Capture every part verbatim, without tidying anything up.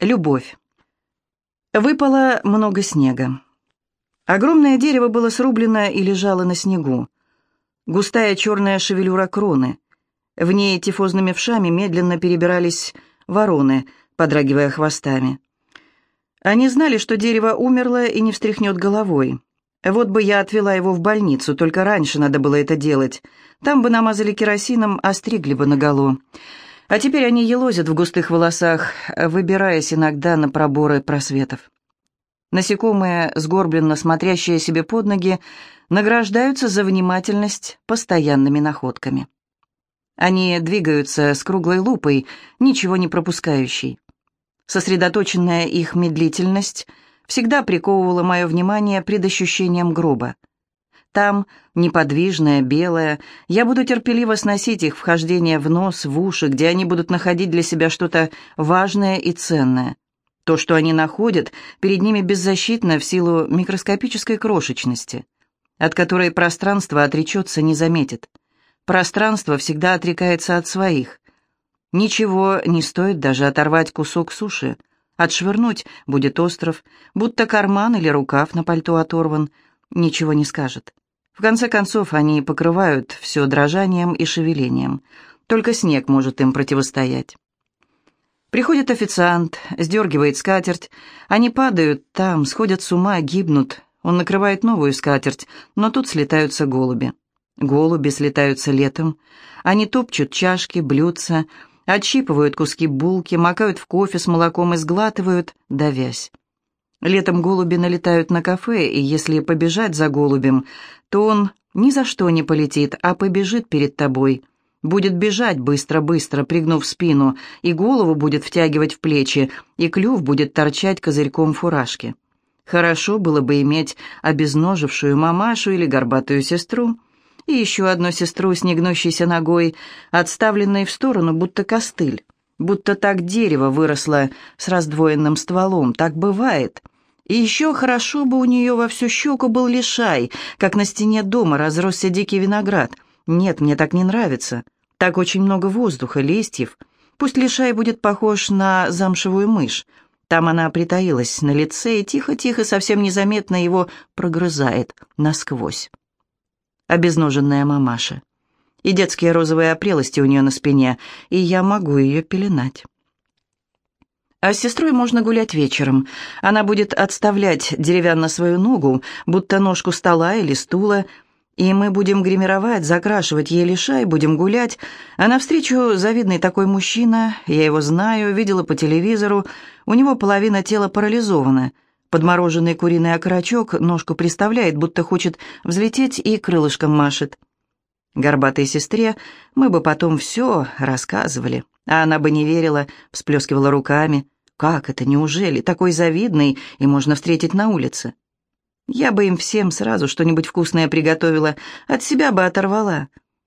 Любовь. Выпало много снега. Огромное дерево было срублено и лежало на снегу. Густая черная шевелюра кроны. В ней тифозными вшами медленно перебирались вороны, подрагивая хвостами. Они знали, что дерево умерло и не встряхнет головой. Вот бы я отвела его в больницу, только раньше надо было это делать. Там бы намазали керосином, а стригли бы наголо. А теперь они елозят в густых волосах, выбираясь иногда на проборы просветов. Насекомые, сгорбленно смотрящие себе под ноги, награждаются за внимательность постоянными находками. Они двигаются с круглой лупой, ничего не пропускающей. Сосредоточенная их медлительность всегда приковывала мое внимание предощущением гроба. Там, неподвижная, белая, я буду терпеливо сносить их вхождение в нос, в уши, где они будут находить для себя что-то важное и ценное. То, что они находят, перед ними беззащитно в силу микроскопической крошечности, от которой пространство отречется, не заметит. Пространство всегда отрекается от своих. Ничего не стоит даже оторвать кусок суши. Отшвырнуть будет остров, будто карман или рукав на пальто оторван. Ничего не скажет. В конце концов, они покрывают все дрожанием и шевелением. Только снег может им противостоять. Приходит официант, сдергивает скатерть. Они падают там, сходят с ума, гибнут. Он накрывает новую скатерть, но тут слетаются голуби. Голуби слетаются летом. Они топчут чашки, блюдца, отщипывают куски булки, макают в кофе с молоком и сглатывают, давясь. Летом голуби налетают на кафе, и если побежать за голубем, то он ни за что не полетит, а побежит перед тобой. Будет бежать быстро-быстро, пригнув спину, и голову будет втягивать в плечи, и клюв будет торчать козырьком фуражки. Хорошо было бы иметь обезножившую мамашу или горбатую сестру, и еще одну сестру с негнущейся ногой, отставленной в сторону, будто костыль, будто так дерево выросло с раздвоенным стволом, так бывает. И еще хорошо бы у нее во всю щеку был лишай, как на стене дома разросся дикий виноград. Нет, мне так не нравится. Так очень много воздуха, листьев. Пусть лишай будет похож на замшевую мышь. Там она притаилась на лице и тихо-тихо, совсем незаметно его прогрызает насквозь. Обезноженная мамаша. И детские розовые опрелости у нее на спине, и я могу ее пеленать. А с сестрой можно гулять вечером. Она будет отставлять деревянно свою ногу, будто ножку стола или стула, и мы будем гримировать, закрашивать ей лишай, будем гулять. А навстречу завидный такой мужчина, я его знаю, видела по телевизору, у него половина тела парализована. Подмороженный куриный окорочок ножку приставляет, будто хочет взлететь и крылышком машет. Горбатой сестре мы бы потом все рассказывали, а она бы не верила, всплескивала руками. Как это, неужели? Такой завидный, и можно встретить на улице. Я бы им всем сразу что-нибудь вкусное приготовила, от себя бы оторвала.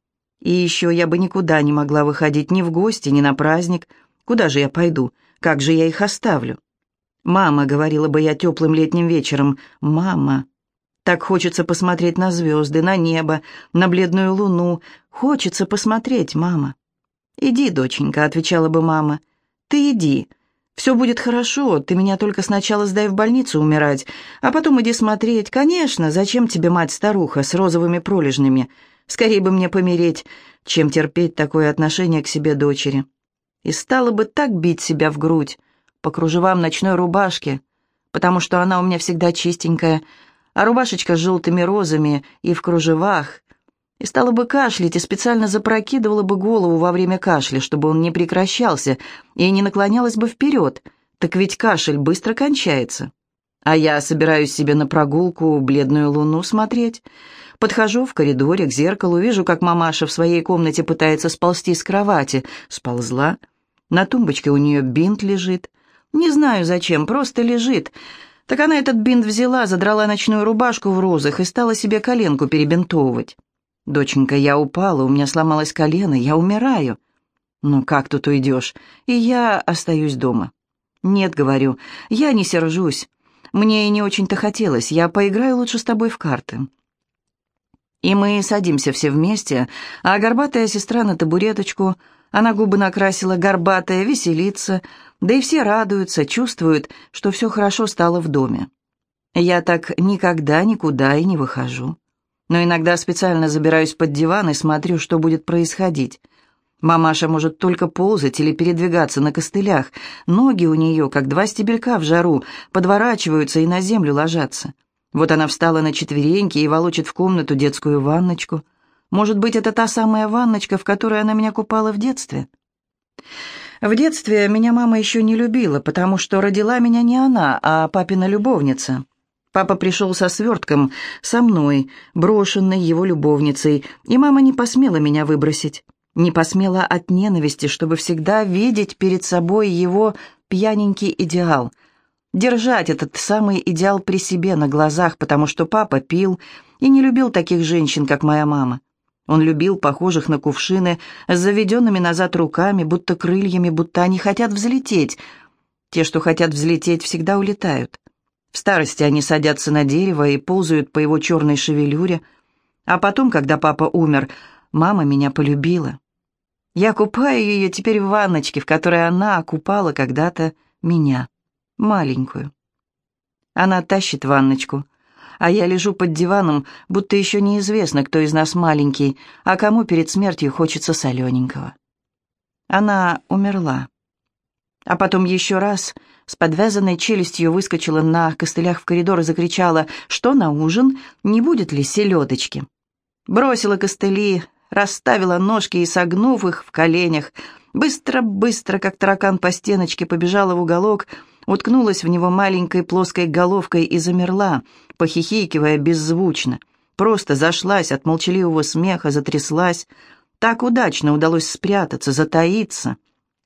И еще я бы никуда не могла выходить ни в гости, ни на праздник. Куда же я пойду? Как же я их оставлю? «Мама», — говорила бы я теплым летним вечером, — «мама». Так хочется посмотреть на звезды, на небо, на бледную луну. Хочется посмотреть, мама. «Иди, доченька», — отвечала бы мама. «Ты иди. Все будет хорошо. Ты меня только сначала сдай в больницу умирать, а потом иди смотреть. Конечно, зачем тебе мать-старуха с розовыми пролежнями? Скорее бы мне помереть, чем терпеть такое отношение к себе дочери». И стала бы так бить себя в грудь по кружевам ночной рубашки, потому что она у меня всегда чистенькая, а рубашечка с желтыми розами и в кружевах, и стала бы кашлять, и специально запрокидывала бы голову во время кашля, чтобы он не прекращался, и не наклонялась бы вперед, так ведь кашель быстро кончается. А я собираюсь себе на прогулку бледную луну смотреть. Подхожу в коридоре к зеркалу, вижу, как мамаша в своей комнате пытается сползти с кровати. Сползла. На тумбочке у нее бинт лежит. Не знаю зачем, просто лежит. Так она этот бинт взяла, задрала ночную рубашку в розах и стала себе коленку перебинтовывать. «Доченька, я упала, у меня сломалось колено, я умираю». «Ну как тут уйдешь?» И я остаюсь дома. «Нет, — говорю, — я не сержусь. Мне и не очень-то хотелось, я поиграю лучше с тобой в карты». И мы садимся все вместе, а горбатая сестра на табуреточку, Она губы накрасила горбатая, веселится, да и все радуются, чувствуют, что все хорошо стало в доме. Я так никогда никуда и не выхожу. Но иногда специально забираюсь под диван и смотрю, что будет происходить. Мамаша может только ползать или передвигаться на костылях. Ноги у нее, как два стебелька в жару, подворачиваются и на землю ложатся. Вот она встала на четвереньки и волочит в комнату детскую ванночку. Может быть, это та самая ванночка, в которой она меня купала в детстве? В детстве меня мама еще не любила, потому что родила меня не она, а папина любовница. Папа пришел со свертком, со мной, брошенной его любовницей, и мама не посмела меня выбросить. Не посмела от ненависти, чтобы всегда видеть перед собой его пьяненький идеал. Держать этот самый идеал при себе на глазах, потому что папа пил и не любил таких женщин, как моя мама. Он любил похожих на кувшины, с заведенными назад руками, будто крыльями, будто они хотят взлететь. Те, что хотят взлететь, всегда улетают. В старости они садятся на дерево и ползают по его черной шевелюре. А потом, когда папа умер, мама меня полюбила. Я купаю ее теперь в ванночке, в которой она окупала когда-то меня, маленькую. Она тащит ванночку, а я лежу под диваном, будто еще неизвестно, кто из нас маленький, а кому перед смертью хочется солененького. Она умерла. А потом еще раз с подвязанной челюстью выскочила на костылях в коридор и закричала, что на ужин, не будет ли селедочки. Бросила костыли, расставила ножки и, согнув их в коленях, быстро-быстро, как таракан по стеночке, побежала в уголок, уткнулась в него маленькой плоской головкой и замерла, похихикивая беззвучно. Просто зашлась от молчаливого смеха, затряслась. Так удачно удалось спрятаться, затаиться.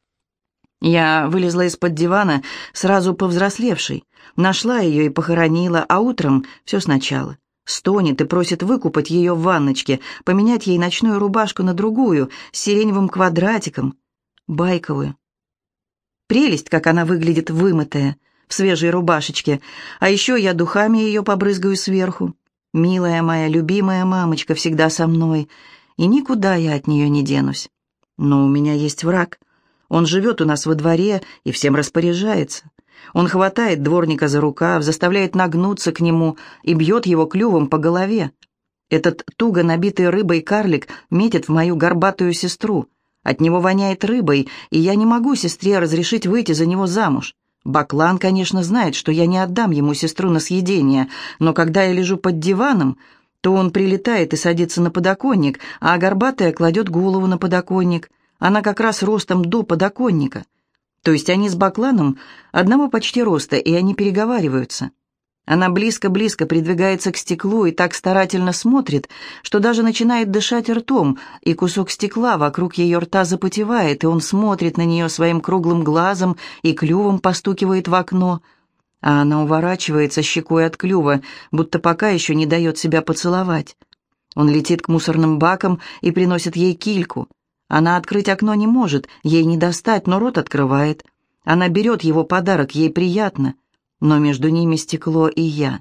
Я вылезла из-под дивана, сразу повзрослевшей, нашла ее и похоронила, а утром все сначала. Стонет и просит выкупать ее в ванночке, поменять ей ночную рубашку на другую, с сиреневым квадратиком, байковую. Прелесть, как она выглядит вымытая, в свежей рубашечке, а еще я духами ее побрызгаю сверху. Милая моя, любимая мамочка всегда со мной, и никуда я от нее не денусь. Но у меня есть враг. Он живет у нас во дворе и всем распоряжается. Он хватает дворника за рукав, заставляет нагнуться к нему и бьет его клювом по голове. Этот туго набитый рыбой карлик метит в мою горбатую сестру. От него воняет рыбой, и я не могу сестре разрешить выйти за него замуж. Баклан, конечно, знает, что я не отдам ему сестру на съедение, но когда я лежу под диваном, то он прилетает и садится на подоконник, а горбатая кладет голову на подоконник. Она как раз ростом до подоконника. То есть они с Бакланом одного почти роста, и они переговариваются. Она близко-близко придвигается к стеклу и так старательно смотрит, что даже начинает дышать ртом, и кусок стекла вокруг ее рта запотевает, и он смотрит на нее своим круглым глазом и клювом постукивает в окно. А она уворачивается щекой от клюва, будто пока еще не дает себя поцеловать. Он летит к мусорным бакам и приносит ей кильку. Она открыть окно не может, ей не достать, но рот открывает. Она берет его подарок, ей приятно, но между ними стекло и я.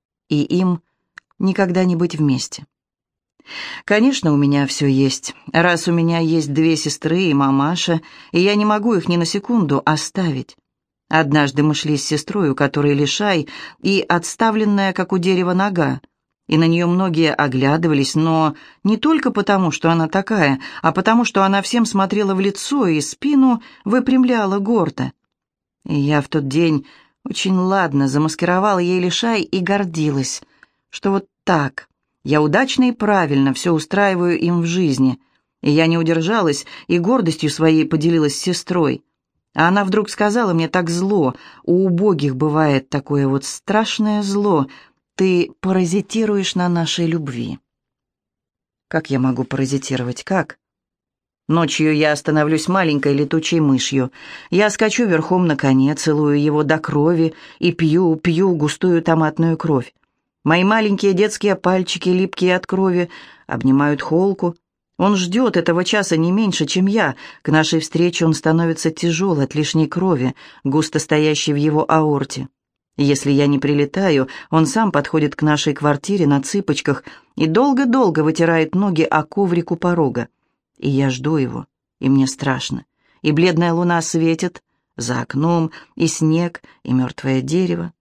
И им никогда не быть вместе. Конечно, у меня все есть. Раз у меня есть две сестры и мамаша, и я не могу их ни на секунду оставить. Однажды мы шли с сестрой, у которой лишай, и отставленная, как у дерева, нога. И на нее многие оглядывались, но не только потому, что она такая, а потому, что она всем смотрела в лицо и спину выпрямляла гордо. И я в тот день очень ладно замаскировала ей лишай и гордилась, что вот так я удачно и правильно все устраиваю им в жизни. И я не удержалась и гордостью своей поделилась с сестрой. А она вдруг сказала мне так зло, у убогих бывает такое вот страшное зло, ты паразитируешь на нашей любви. Как я могу паразитировать, как? Ночью я становлюсь маленькой летучей мышью. Я скачу верхом на коне, целую его до крови и пью, пью густую томатную кровь. Мои маленькие детские пальчики, липкие от крови, обнимают холку. Он ждет этого часа не меньше, чем я. К нашей встрече он становится тяжел от лишней крови, густо стоящей в его аорте. Если я не прилетаю, он сам подходит к нашей квартире на цыпочках и долго-долго вытирает ноги о коврик у порога. И я жду его, и мне страшно. И бледная луна светит за окном, и снег, и мертвое дерево.